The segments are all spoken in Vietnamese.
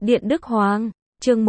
Điện Đức Hoàng, chương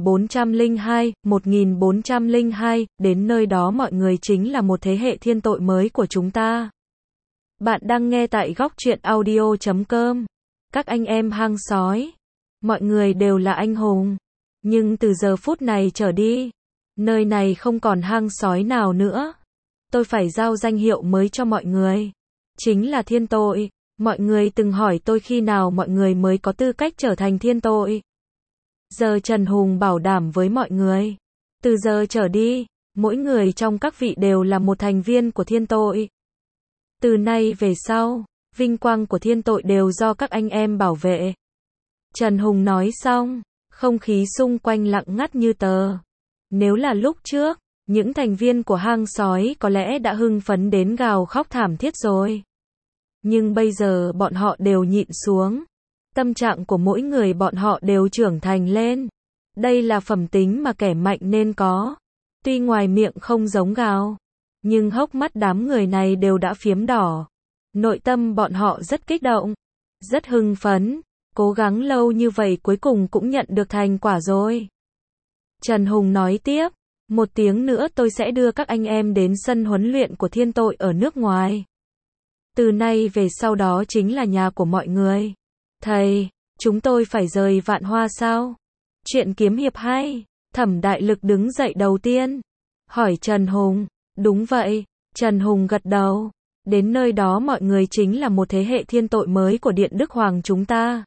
1402, đến nơi đó mọi người chính là một thế hệ thiên tội mới của chúng ta. Bạn đang nghe tại góc truyện audio.com. Các anh em hang sói, mọi người đều là anh hùng. Nhưng từ giờ phút này trở đi, nơi này không còn hang sói nào nữa. Tôi phải giao danh hiệu mới cho mọi người. Chính là thiên tội. Mọi người từng hỏi tôi khi nào mọi người mới có tư cách trở thành thiên tội. Giờ Trần Hùng bảo đảm với mọi người. Từ giờ trở đi, mỗi người trong các vị đều là một thành viên của thiên tội. Từ nay về sau, vinh quang của thiên tội đều do các anh em bảo vệ. Trần Hùng nói xong, không khí xung quanh lặng ngắt như tờ. Nếu là lúc trước, những thành viên của hang sói có lẽ đã hưng phấn đến gào khóc thảm thiết rồi. Nhưng bây giờ bọn họ đều nhịn xuống. Tâm trạng của mỗi người bọn họ đều trưởng thành lên. Đây là phẩm tính mà kẻ mạnh nên có. Tuy ngoài miệng không giống gào, nhưng hốc mắt đám người này đều đã phiếm đỏ. Nội tâm bọn họ rất kích động, rất hưng phấn. Cố gắng lâu như vậy cuối cùng cũng nhận được thành quả rồi. Trần Hùng nói tiếp, 1 tiếng nữa tôi sẽ đưa các anh em đến sân huấn luyện của thiên tội ở nước ngoài. Từ nay về sau đó chính là nhà của mọi người. Thầy, chúng tôi phải rời Vạn Hoa sao? Chuyện kiếm hiệp hay? Thẩm Đại Lực đứng dậy đầu tiên, hỏi Trần Hùng. Đúng vậy, Trần Hùng gật đầu. Đến nơi đó mọi người chính là một thế hệ thiên tội mới của Điện Đức Hoàng chúng ta.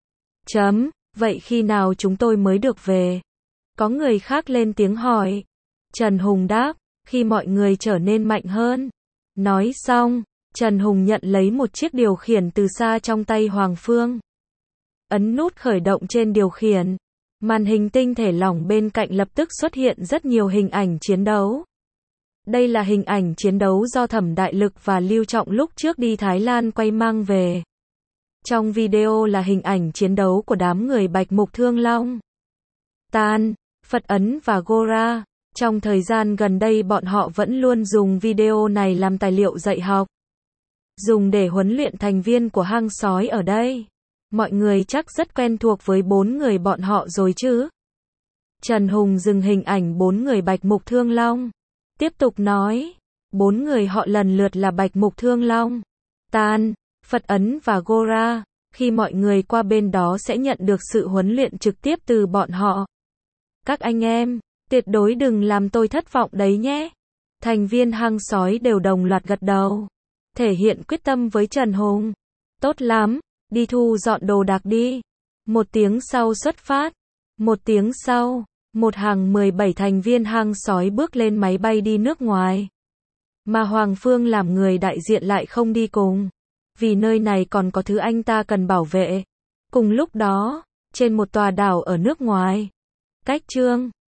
Vậy khi nào chúng tôi mới được về? Có người khác lên tiếng hỏi. Trần Hùng đáp, khi mọi người trở nên mạnh hơn. Nói xong, Trần Hùng nhận lấy một chiếc điều khiển từ xa trong tay Hoàng Phương. Ấn nút khởi động trên điều khiển. Màn hình tinh thể lỏng bên cạnh lập tức xuất hiện rất nhiều hình ảnh chiến đấu. Đây là hình ảnh chiến đấu do Thẩm Đại Lực và Lưu Trọng lúc trước đi Thái Lan quay mang về. Trong video là hình ảnh chiến đấu của đám người Bạch Mục Thương Long, Tan, Phật Ấn và Gora. Trong thời gian gần đây bọn họ vẫn luôn dùng video này làm tài liệu dạy học, dùng để huấn luyện thành viên của hang sói ở đây. Mọi người chắc rất quen thuộc với 4 người bọn họ rồi chứ? Trần Hùng dừng hình ảnh 4 người Bạch Mục Thương Long, tiếp tục nói, 4 người họ lần lượt là Bạch Mục Thương Long, Tan, Phật Ấn và Gora. Khi mọi người qua bên đó sẽ nhận được sự huấn luyện trực tiếp từ bọn họ. Các anh em, tuyệt đối đừng làm tôi thất vọng đấy nhé. Thành viên hang sói đều đồng loạt gật đầu, thể hiện quyết tâm với Trần Hùng. Tốt lắm, đi thu dọn đồ đạc đi. 1 tiếng sau xuất phát. 1 tiếng sau, một hàng 17 thành viên hang sói bước lên máy bay đi nước ngoài. Mà Hoàng Phương làm người đại diện lại không đi cùng. Vì nơi này còn có thứ anh ta cần bảo vệ. Cùng lúc đó, trên một tòa đảo ở nước ngoài, cách Trương